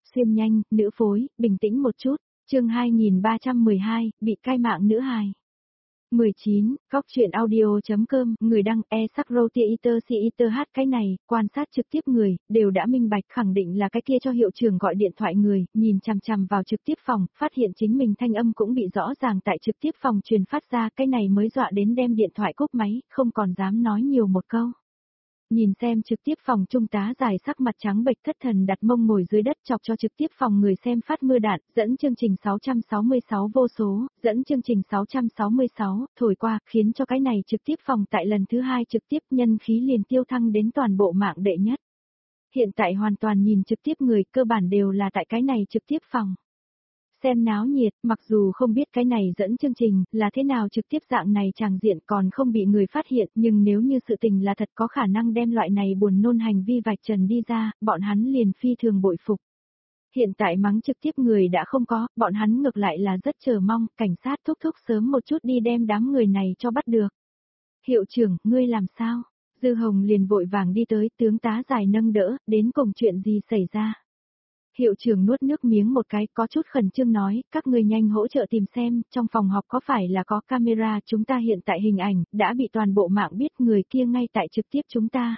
xuyên nhanh, nữ phối, bình tĩnh một chút. Chương 2312, bị cai mạng nữ hài. 19, góc truyện audio.com, người đăng e-sắc-rô-tia-iter-si-iter hát cái này, quan sát trực tiếp người, đều đã minh bạch khẳng định là cái kia cho hiệu trưởng gọi điện thoại người, nhìn chằm chằm vào trực tiếp phòng, phát hiện chính mình thanh âm cũng bị rõ ràng tại trực tiếp phòng truyền phát ra, cái này mới dọa đến đem điện thoại cúp máy, không còn dám nói nhiều một câu. Nhìn xem trực tiếp phòng trung tá dài sắc mặt trắng bệch thất thần đặt mông ngồi dưới đất chọc cho trực tiếp phòng người xem phát mưa đạn, dẫn chương trình 666 vô số, dẫn chương trình 666, thổi qua, khiến cho cái này trực tiếp phòng tại lần thứ 2 trực tiếp nhân khí liền tiêu thăng đến toàn bộ mạng đệ nhất. Hiện tại hoàn toàn nhìn trực tiếp người cơ bản đều là tại cái này trực tiếp phòng. Xem náo nhiệt, mặc dù không biết cái này dẫn chương trình là thế nào trực tiếp dạng này tràng diện còn không bị người phát hiện, nhưng nếu như sự tình là thật có khả năng đem loại này buồn nôn hành vi vạch trần đi ra, bọn hắn liền phi thường bội phục. Hiện tại mắng trực tiếp người đã không có, bọn hắn ngược lại là rất chờ mong, cảnh sát thúc thúc sớm một chút đi đem đám người này cho bắt được. Hiệu trưởng, ngươi làm sao? Dư Hồng liền vội vàng đi tới, tướng tá dài nâng đỡ, đến cùng chuyện gì xảy ra? Hiệu trưởng nuốt nước miếng một cái, có chút khẩn trương nói, các ngươi nhanh hỗ trợ tìm xem, trong phòng học có phải là có camera, chúng ta hiện tại hình ảnh, đã bị toàn bộ mạng biết người kia ngay tại trực tiếp chúng ta.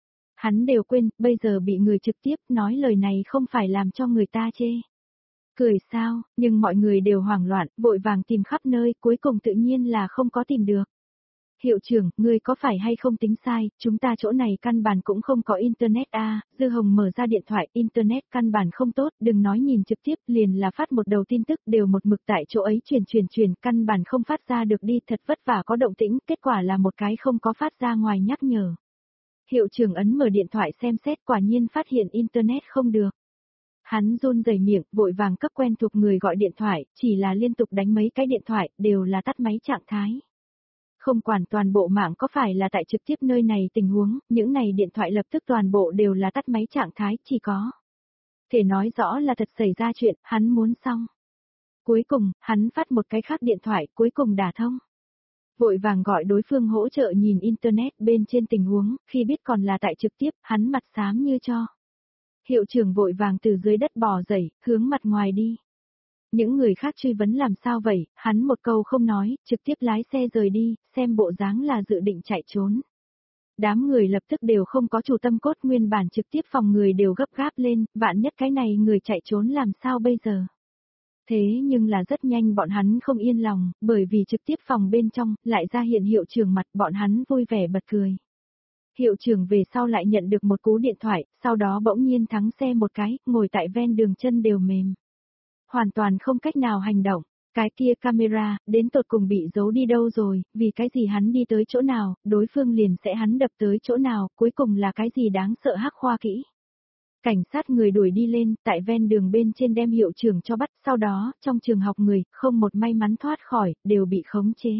Hắn đều quên, bây giờ bị người trực tiếp nói lời này không phải làm cho người ta chê. Cười sao, nhưng mọi người đều hoảng loạn, vội vàng tìm khắp nơi, cuối cùng tự nhiên là không có tìm được. Hiệu trưởng, ngươi có phải hay không tính sai, chúng ta chỗ này căn bản cũng không có internet a. Dư Hồng mở ra điện thoại, internet căn bản không tốt, đừng nói nhìn trực tiếp, liền là phát một đầu tin tức đều một mực tại chỗ ấy truyền, căn bản không phát ra được đi, thật vất vả có động tĩnh, kết quả là một cái không có phát ra ngoài nhắc nhở. Hiệu trưởng ấn mở điện thoại xem xét quả nhiên phát hiện internet không được. Hắn run rẩy miệng, vội vàng cấp quen thuộc người gọi điện thoại, chỉ là liên tục đánh mấy cái điện thoại, đều là tắt máy trạng thái. Không quản toàn bộ mạng có phải là tại trực tiếp nơi này tình huống, những này điện thoại lập tức toàn bộ đều là tắt máy trạng thái, chỉ có. Thể nói rõ là thật xảy ra chuyện, hắn muốn xong. Cuối cùng, hắn phát một cái khác điện thoại, cuối cùng đả thông. Vội vàng gọi đối phương hỗ trợ nhìn internet bên trên tình huống, khi biết còn là tại trực tiếp, hắn mặt xám như cho. Hiệu trưởng vội vàng từ dưới đất bò dậy, hướng mặt ngoài đi. Những người khác truy vấn làm sao vậy, hắn một câu không nói, trực tiếp lái xe rời đi, xem bộ dáng là dự định chạy trốn. Đám người lập tức đều không có chủ tâm cốt, nguyên bản trực tiếp phòng người đều gấp gáp lên, vạn nhất cái này người chạy trốn làm sao bây giờ. Thế nhưng là rất nhanh bọn hắn không yên lòng, bởi vì trực tiếp phòng bên trong, lại ra hiện hiệu trưởng mặt bọn hắn vui vẻ bật cười. Hiệu trưởng về sau lại nhận được một cú điện thoại, sau đó bỗng nhiên thắng xe một cái, ngồi tại ven đường chân đều mềm. Hoàn toàn không cách nào hành động, cái kia camera, đến tột cùng bị giấu đi đâu rồi, vì cái gì hắn đi tới chỗ nào, đối phương liền sẽ hắn đập tới chỗ nào, cuối cùng là cái gì đáng sợ hắc khoa kỹ. Cảnh sát người đuổi đi lên, tại ven đường bên trên đem hiệu trưởng cho bắt, sau đó, trong trường học người, không một may mắn thoát khỏi, đều bị khống chế.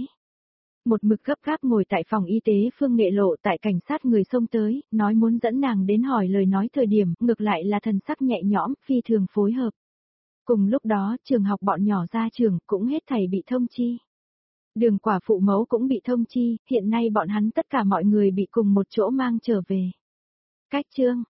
Một mực gấp gáp ngồi tại phòng y tế Phương Nghệ Lộ tại cảnh sát người xông tới, nói muốn dẫn nàng đến hỏi lời nói thời điểm, ngược lại là thần sắc nhẹ nhõm, phi thường phối hợp. Cùng lúc đó, trường học bọn nhỏ ra trường cũng hết thảy bị thông chi. Đường quả phụ mẫu cũng bị thông chi, hiện nay bọn hắn tất cả mọi người bị cùng một chỗ mang trở về. Cách chương,